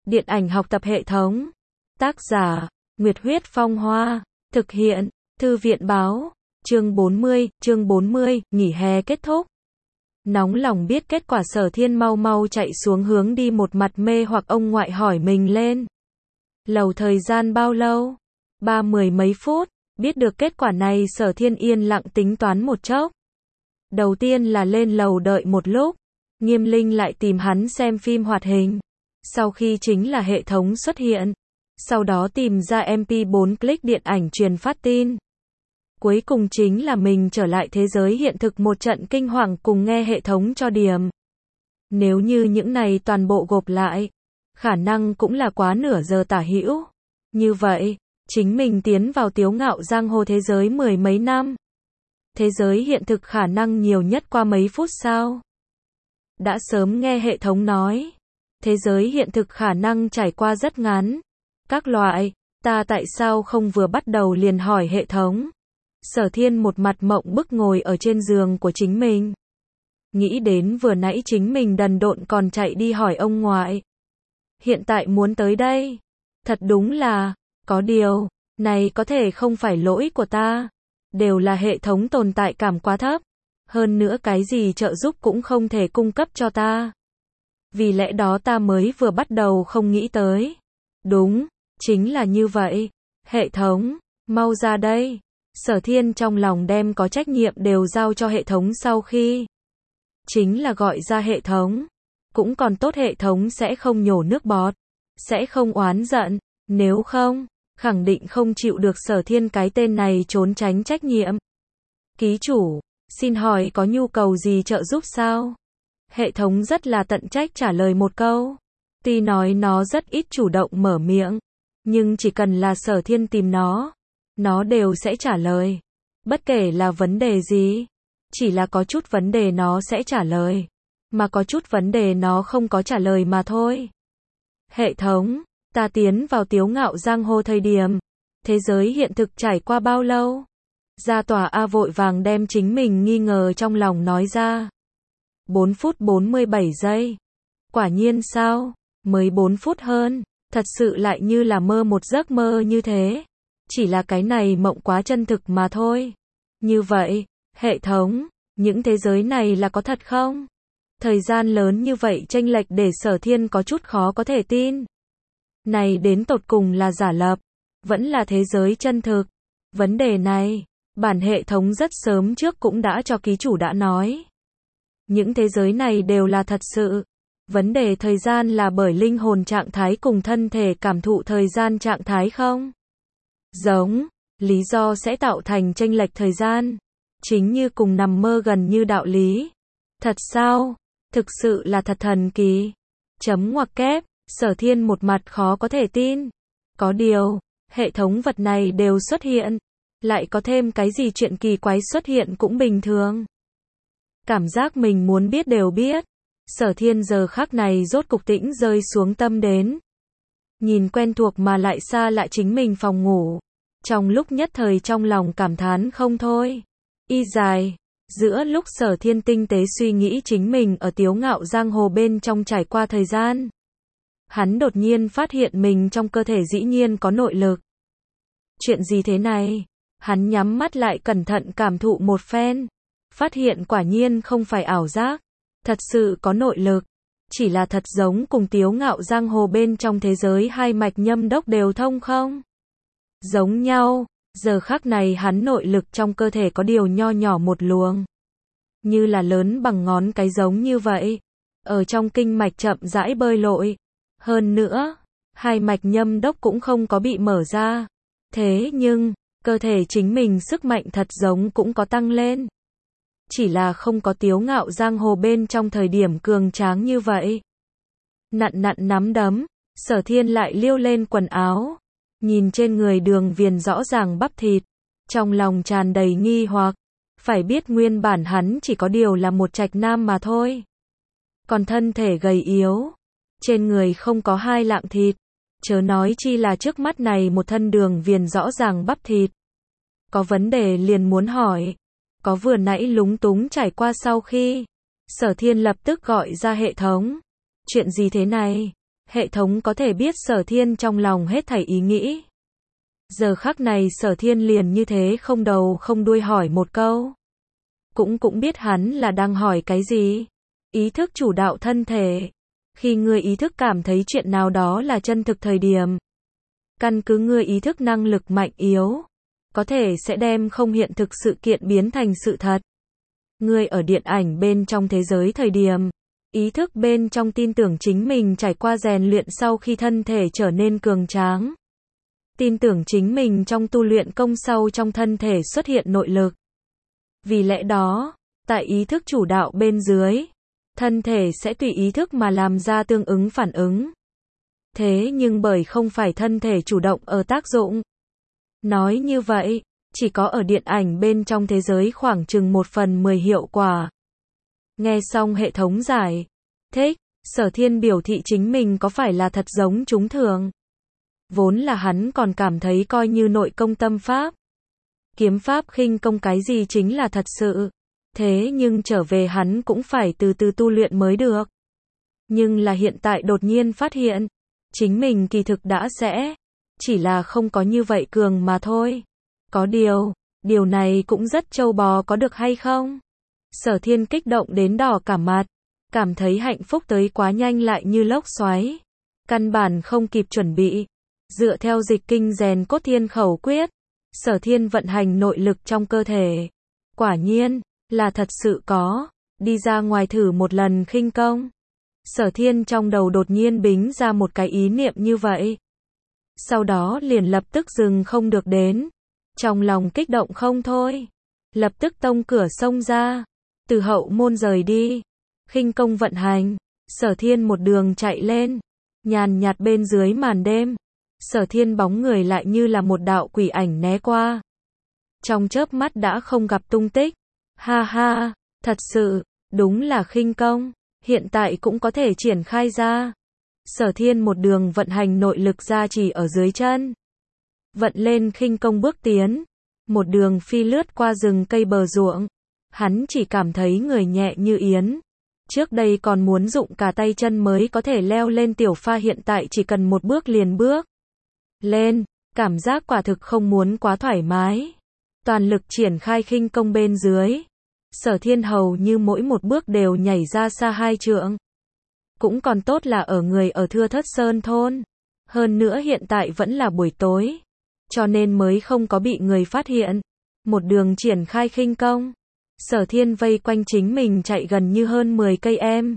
Điện ảnh học tập hệ thống. Tác giả, Nguyệt Huyết Phong Hoa. Thực hiện, Thư viện báo. Chương 40, nghỉ hè kết thúc. Nóng lòng biết kết quả, Sở Thiên mau mau chạy xuống hướng đi, một mặt mê hoặc ông ngoại hỏi mình lên lầu thời gian bao lâu? 30 mấy phút. Biết được kết quả này, Sở Thiên yên lặng tính toán một chốc. Đầu tiên là lên lầu đợi một lúc. Nghiêm Linh lại tìm hắn xem phim hoạt hình. Sau khi chính là hệ thống xuất hiện. Sau đó tìm ra MP4 click điện ảnh truyền phát tin. Cuối cùng chính là mình trở lại thế giới hiện thực, một trận kinh hoàng cùng nghe hệ thống cho điểm. Nếu như những này toàn bộ gộp lại, khả năng cũng là quá nửa giờ tả hữu. Như vậy, chính mình tiến vào Tiếu Ngạo Giang Hồ thế giới mười mấy năm. Thế giới hiện thực khả năng nhiều nhất qua mấy phút sao? Đã sớm nghe hệ thống nói, thế giới hiện thực khả năng trải qua rất ngắn. Các loại, ta tại sao không vừa bắt đầu liền hỏi hệ thống? Sở Thiên một mặt mộng bức ngồi ở trên giường của chính mình. Nghĩ đến vừa nãy chính mình đần độn còn chạy đi hỏi ông ngoại. Hiện tại muốn tới đây. Thật đúng là, có điều, này có thể không phải lỗi của ta. Đều là hệ thống tồn tại cảm quá thấp. Hơn nữa cái gì trợ giúp cũng không thể cung cấp cho ta. Vì lẽ đó ta mới vừa bắt đầu không nghĩ tới. Đúng, chính là như vậy. Hệ thống, mau ra đây. Sở Thiên trong lòng đem có trách nhiệm đều giao cho hệ thống, sau khi chính là gọi ra hệ thống. Cũng còn tốt hệ thống sẽ không nhổ nước bọt, sẽ không oán giận, nếu không, khẳng định không chịu được Sở Thiên cái tên này trốn tránh trách nhiệm. Ký chủ, xin hỏi có nhu cầu gì trợ giúp sao? Hệ thống rất là tận trách trả lời một câu. Tuy nói nó rất ít chủ động mở miệng, nhưng chỉ cần là Sở Thiên tìm nó đều sẽ trả lời. Bất kể là vấn đề gì, chỉ là có chút vấn đề nó sẽ trả lời, mà có chút vấn đề nó không có trả lời mà thôi. Hệ thống, ta tiến vào Tiếu Ngạo Giang Hồ thời điểm, thế giới hiện thực trải qua bao lâu? Gia Tòa A vội vàng đem chính mình nghi ngờ trong lòng nói ra. 4 phút 47 giây. Quả nhiên sao? Mới 4 phút hơn, thật sự lại như là mơ một giấc mơ như thế. Chỉ là cái này mộng quá chân thực mà thôi. Như vậy, hệ thống, những thế giới này là có thật không? Thời gian lớn như vậy chênh lệch để Sở Thiên có chút khó có thể tin. Này đến tột cùng là giả lập, vẫn là thế giới chân thực? Vấn đề này, bản hệ thống rất sớm trước cũng đã cho ký chủ đã nói. Những thế giới này đều là thật sự. Vấn đề thời gian là bởi linh hồn trạng thái cùng thân thể cảm thụ thời gian trạng thái không? Giống, lý do sẽ tạo thành chênh lệch thời gian. Chính như cùng nằm mơ gần như đạo lý. Thật sao? Thực sự là thật thần kỳ. Chấm ngoặc kép, Sở Thiên một mặt khó có thể tin. Có điều, hệ thống vật này đều xuất hiện. Lại có thêm cái gì chuyện kỳ quái xuất hiện cũng bình thường. Cảm giác mình muốn biết đều biết. Sở Thiên giờ khắc này rốt cục tĩnh rơi xuống tâm đến. Nhìn quen thuộc mà lại xa lạ chính mình phòng ngủ. Trong lúc nhất thời trong lòng cảm thán không thôi. Y dài. Giữa lúc Sở Thiên tinh tế suy nghĩ chính mình ở Tiếu Ngạo Giang Hồ bên trong trải qua thời gian, hắn đột nhiên phát hiện mình trong cơ thể dĩ nhiên có nội lực. Chuyện gì thế này? Hắn nhắm mắt lại cẩn thận cảm thụ một phen. Phát hiện quả nhiên không phải ảo giác. Thật sự có nội lực. Chỉ là thật giống cùng Tiếu Ngạo Giang Hồ bên trong thế giới hai mạch nhâm đốc đều thông không? Giống nhau. Giờ khắc này hắn nội lực trong cơ thể có điều nho nhỏ một luồng. Như là lớn bằng ngón cái giống như vậy. Ở trong kinh mạch chậm rãi bơi lội. Hơn nữa, hai mạch nhâm đốc cũng không có bị mở ra. Thế nhưng, cơ thể chính mình sức mạnh thật giống cũng có tăng lên. Chỉ là không có Tiếu Ngạo Giang Hồ bên trong thời điểm cường tráng như vậy. Nặn nắm đấm, Sở Thiên lại liêu lên quần áo. Nhìn trên người đường viền rõ ràng bắp thịt. Trong lòng tràn đầy nghi hoặc. Phải biết nguyên bản hắn chỉ có điều là một trạch nam mà thôi. Còn thân thể gầy yếu. Trên người không có hai lạng thịt. Chớ nói chi là trước mắt này một thân đường viền rõ ràng bắp thịt. Có vấn đề liền muốn hỏi. Có vừa nãy lúng túng trải qua sau khi Sở Thiên lập tức gọi ra hệ thống. Chuyện gì thế này? Hệ thống có thể biết Sở Thiên trong lòng hết thảy ý nghĩ. Giờ khắc này Sở Thiên liền như thế không đầu không đuôi hỏi một câu. Cũng biết hắn là đang hỏi cái gì. Ý thức chủ đạo thân thể. Khi ngươi ý thức cảm thấy chuyện nào đó là chân thực thời điểm, căn cứ ngươi ý thức năng lực mạnh yếu, có thể sẽ đem không hiện thực sự kiện biến thành sự thật. Ngươi ở điện ảnh bên trong thế giới thời điểm, ý thức bên trong tin tưởng chính mình trải qua rèn luyện sau khi thân thể trở nên cường tráng. Tin tưởng chính mình trong tu luyện công sau trong thân thể xuất hiện nội lực. Vì lẽ đó, tại ý thức chủ đạo bên dưới, thân thể sẽ tùy ý thức mà làm ra tương ứng phản ứng. Thế nhưng bởi không phải thân thể chủ động ở tác dụng. Nói như vậy, chỉ có ở điện ảnh bên trong thế giới khoảng chừng 1/10 hiệu quả. Nghe xong hệ thống giải thích, Sở Thiên biểu thị chính mình có phải là thật giống chúng thường. Vốn là hắn còn cảm thấy coi như nội công tâm pháp, kiếm pháp khinh công cái gì chính là thật sự. Thế nhưng trở về hắn cũng phải từ từ tu luyện mới được. Nhưng là hiện tại đột nhiên phát hiện, chính mình kỳ thực đã sẽ, chỉ là không có như vậy cường mà thôi. Có điều này cũng rất trâu bò có được hay không? Sở Thiên kích động đến đỏ cả mặt, cảm thấy hạnh phúc tới quá nhanh lại như lốc xoáy. Căn bản không kịp chuẩn bị. Dựa theo dịch kinh rèn cốt thiên khẩu quyết, Sở Thiên vận hành nội lực trong cơ thể. Quả nhiên, là thật sự có. Đi ra ngoài thử một lần khinh công. Sở Thiên trong đầu đột nhiên bính ra một cái ý niệm như vậy. Sau đó liền lập tức dừng không được đến. Trong lòng kích động không thôi. Lập tức tông cửa xông ra. Từ hậu môn rời đi. Khinh công vận hành. Sở Thiên một đường chạy lên. Nhàn nhạt bên dưới màn đêm. Sở Thiên bóng người lại như là một đạo quỷ ảnh né qua. Trong chớp mắt đã không gặp tung tích. Ha ha, thật sự, đúng là khinh công. Hiện tại cũng có thể triển khai ra. Sở Thiên một đường vận hành nội lực ra chỉ ở dưới chân. Vận lên khinh công bước tiến. Một đường phi lướt qua rừng cây bờ ruộng. Hắn chỉ cảm thấy người nhẹ như yến. Trước đây còn muốn dụng cả tay chân mới có thể leo lên tiểu pha, hiện tại chỉ cần một bước liền bước lên. Cảm giác quả thực không muốn quá thoải mái. Toàn lực triển khai khinh công bên dưới. Sở Thiên hầu như mỗi một bước đều nhảy ra xa 2 trượng. Cũng còn tốt là ở người ở Thưa Thất Sơn thôn. Hơn nữa hiện tại vẫn là buổi tối. Cho nên mới không có bị người phát hiện. Một đường triển khai khinh công. Sở Thiên vây quanh chính mình chạy gần như hơn 10 cây em.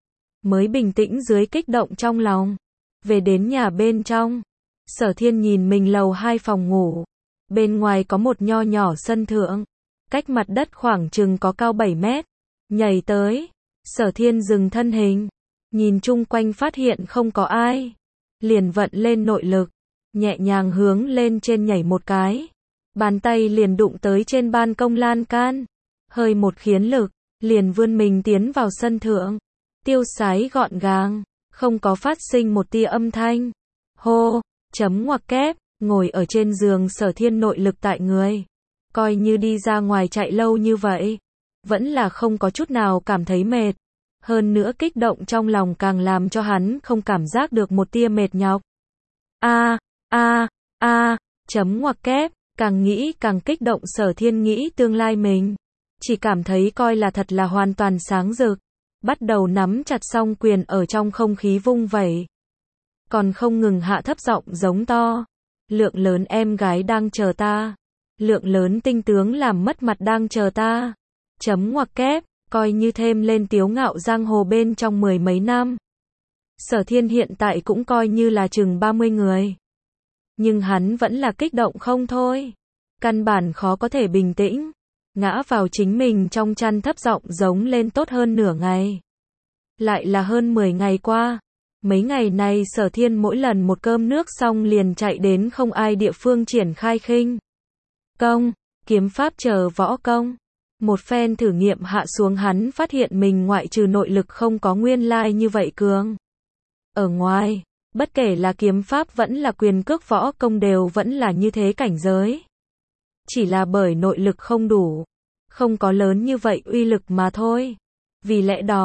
Mới bình tĩnh dưới kích động trong lòng. Về đến nhà bên trong. Sở Thiên nhìn mình lầu 2 phòng ngủ. Bên ngoài có một nho nhỏ sân thượng. Cách mặt đất khoảng chừng có cao 7 mét. Nhảy tới. Sở Thiên dừng thân hình. Nhìn chung quanh phát hiện không có ai. Liền vận lên nội lực. Nhẹ nhàng hướng lên trên nhảy một cái. Bàn tay liền đụng tới trên ban công lan can. Hơi một khiến lực. Liền vươn mình tiến vào sân thượng. Tiêu sái gọn gàng. Không có phát sinh một tia âm thanh. Hô. Chấm ngoặc kép. Ngồi ở trên giường Sở Thiên nội lực tại người. Coi như đi ra ngoài chạy lâu như vậy. Vẫn là không có chút nào cảm thấy mệt. Hơn nữa kích động trong lòng càng làm cho hắn không cảm giác được một tia mệt nhọc. Chấm ngoặc kép. Càng nghĩ càng kích động, Sở Thiên nghĩ tương lai mình. Chỉ cảm thấy coi là thật là hoàn toàn sáng rực. Bắt đầu nắm chặt song quyền ở trong không khí vung vẩy. Còn không ngừng hạ thấp giọng giống to. Lượng lớn em gái đang chờ ta. Lượng lớn tinh tướng làm mất mặt đang chờ ta. Chấm ngoặc kép. Coi như thêm lên tiếu ngạo giang hồ bên trong 10 mấy năm. Sở Thiên hiện tại cũng coi như là chừng 30 người. Nhưng hắn vẫn là kích động không thôi. Căn bản khó có thể bình tĩnh. Ngã vào chính mình trong chăn thấp giọng giống lên tốt hơn nửa ngày. Lại là hơn 10 ngày qua. Mấy ngày này Sở Thiên mỗi lần một cơm nước xong liền chạy đến không ai địa phương triển khai khinh công, kiếm pháp chờ võ công. Một phen thử nghiệm hạ xuống, hắn phát hiện mình ngoại trừ nội lực không có nguyên lai như vậy cường. Ở ngoài, bất kể là kiếm pháp vẫn là quyền cước võ công đều vẫn là như thế cảnh giới. Chỉ là bởi nội lực không đủ, không có lớn như vậy uy lực mà thôi. Vì lẽ đó,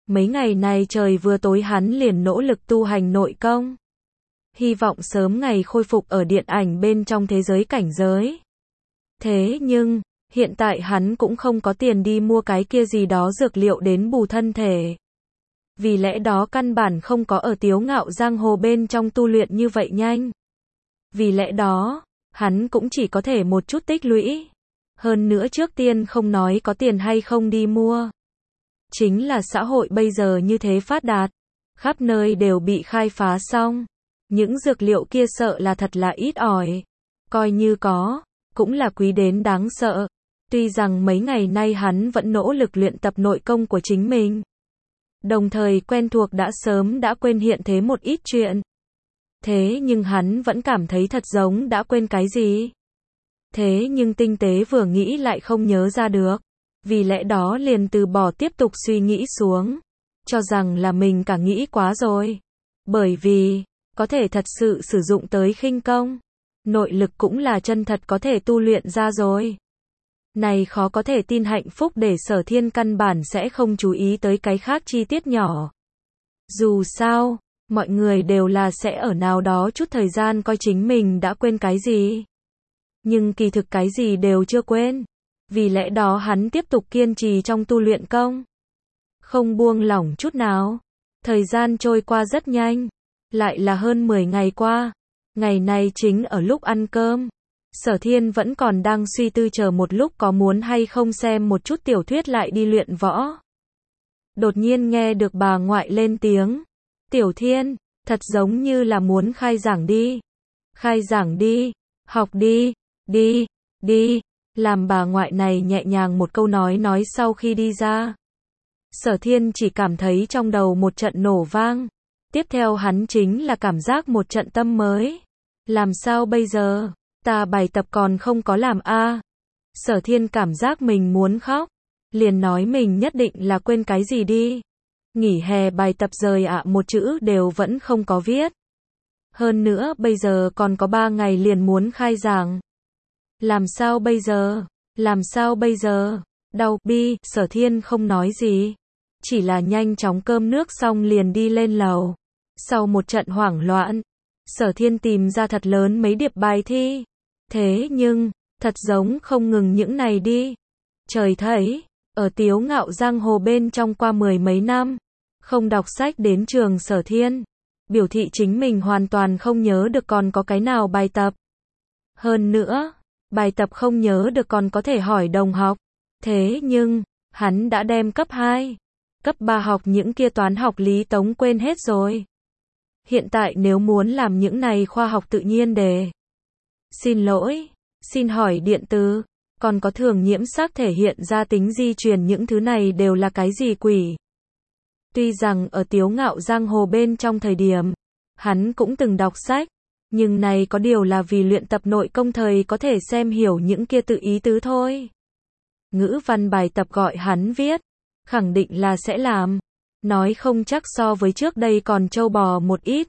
Mấy ngày này trời vừa tối hắn liền nỗ lực tu hành nội công. Hy vọng sớm ngày khôi phục ở điện ảnh bên trong thế giới cảnh giới. Thế nhưng, hiện tại hắn cũng không có tiền đi mua cái kia gì đó dược liệu đến bù thân thể. Vì lẽ đó căn bản không có ở Tiếu Ngạo Giang Hồ bên trong tu luyện như vậy nhanh. Vì lẽ đó, hắn cũng chỉ có thể một chút tích lũy. Hơn nữa trước tiên không nói có tiền hay không đi mua. Chính là xã hội bây giờ như thế phát đạt, khắp nơi đều bị khai phá xong. Những dược liệu kia sợ là thật là ít ỏi. Coi như có, cũng là quý đến đáng sợ. Tuy rằng mấy ngày nay hắn vẫn nỗ lực luyện tập nội công của chính mình. Đồng thời quen thuộc đã sớm đã quên hiện thế một ít chuyện. Thế nhưng hắn vẫn cảm thấy thật giống đã quên cái gì. Thế nhưng tinh tế vừa nghĩ lại không nhớ ra được. Vì lẽ đó liền từ bỏ tiếp tục suy nghĩ xuống. Cho rằng là mình cả nghĩ quá rồi. Bởi vì, có thể thật sự sử dụng tới khinh công. Nội lực cũng là chân thật có thể tu luyện ra rồi. Này khó có thể tin hạnh phúc để Sở Thiên căn bản sẽ không chú ý tới cái khác chi tiết nhỏ. Dù sao, mọi người đều là sẽ ở nào đó chút thời gian coi chính mình đã quên cái gì. Nhưng kỳ thực cái gì đều chưa quên. Vì lẽ đó hắn tiếp tục kiên trì trong tu luyện công. Không buông lỏng chút nào. Thời gian trôi qua rất nhanh. Lại là hơn 10 ngày qua. Ngày này chính ở lúc ăn cơm. Sở Thiên vẫn còn đang suy tư chờ một lúc có muốn hay không xem một chút tiểu thuyết lại đi luyện võ. Đột nhiên nghe được bà ngoại lên tiếng. Tiểu Thiên, thật giống như là muốn khai giảng đi. Khai giảng đi, học đi, đi. Làm bà ngoại này nhẹ nhàng một câu nói sau khi đi ra. Sở Thiên chỉ cảm thấy trong đầu một trận nổ vang. Tiếp theo hắn chính là cảm giác một trận tâm mới. Làm sao bây giờ? Ta bài tập còn không có làm a. Sở Thiên cảm giác mình muốn khóc. Liền nói mình nhất định là quên cái gì đi. Nghỉ hè bài tập rời một chữ đều vẫn không có viết. Hơn nữa bây giờ còn có 3 ngày liền muốn khai giảng. Làm sao bây giờ? Làm sao bây giờ? Đau bi, Sở Thiên không nói gì. Chỉ là nhanh chóng cơm nước xong liền đi lên lầu. Sau một trận hoảng loạn, Sở Thiên tìm ra thật lớn mấy điệp bài thi. Thế nhưng, thật giống không ngừng những này đi. Trời thấy, ở Tiếu Ngạo Giang Hồ bên trong qua 10 mấy năm, không đọc sách đến trường Sở Thiên, biểu thị chính mình hoàn toàn không nhớ được còn có cái nào bài tập. Hơn nữa, bài tập không nhớ được còn có thể hỏi đồng học. Thế nhưng, hắn đã đem cấp 2, cấp 3 học những kia toán học lý tống quên hết rồi. Hiện tại nếu muốn làm những này khoa học tự nhiên đề. Xin lỗi, xin hỏi điện từ, còn có thường nhiễm sắc thể hiện ra tính di truyền những thứ này đều là cái gì quỷ? Tuy rằng ở Tiếu Ngạo Giang Hồ bên trong thời điểm, hắn cũng từng đọc sách, nhưng này có điều là vì luyện tập nội công thời có thể xem hiểu những kia tự ý tứ thôi. Ngữ văn bài tập gọi hắn viết, khẳng định là sẽ làm, nói không chắc so với trước đây còn trâu bò một ít.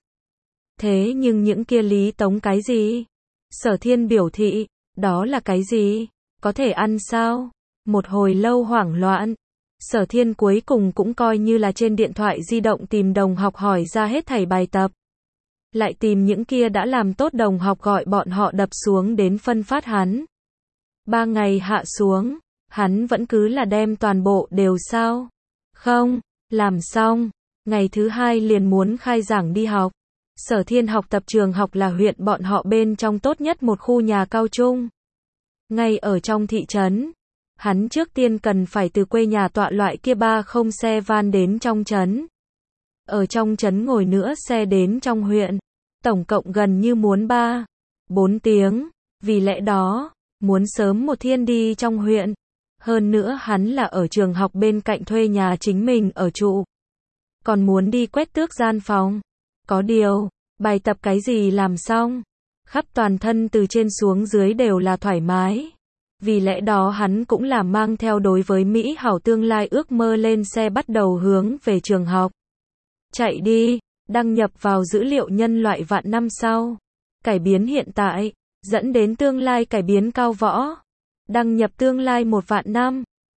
Thế nhưng những kia lý tống cái gì? Sở Thiên biểu thị, đó là cái gì? Có thể ăn sao? Một hồi lâu hoảng loạn, Sở Thiên cuối cùng cũng coi như là trên điện thoại di động tìm đồng học hỏi ra hết thảy bài tập. Lại tìm những kia đã làm tốt đồng học gọi bọn họ đập xuống đến phân phát hắn. 3 ngày hạ xuống, hắn vẫn cứ là đem toàn bộ đều sao? Không, làm xong, ngày thứ 2 liền muốn khai giảng đi học. Sở Thiên học tập trường học là huyện bọn họ bên trong tốt nhất một khu nhà cao trung. Ngay ở trong thị trấn, hắn trước tiên cần phải từ quê nhà tọa loại kia 30 xe van đến trong trấn. Ở trong trấn ngồi nữa xe đến trong huyện, tổng cộng gần như muốn 3-4 tiếng, vì lẽ đó, muốn sớm một thiên đi trong huyện. Hơn nữa hắn là ở trường học bên cạnh thuê nhà chính mình ở trụ. Còn muốn đi quét tước gian phòng. Có điều, bài tập cái gì làm xong, khắp toàn thân từ trên xuống dưới đều là thoải mái. Vì lẽ đó hắn cũng là mang theo đối với Mỹ hảo tương lai ước mơ lên xe bắt đầu hướng về trường học. Chạy đi, đăng nhập vào dữ liệu nhân loại vạn năm sau. Cải biến hiện tại, dẫn đến tương lai cải biến cao võ. Đăng nhập tương lai 1 vạn năm.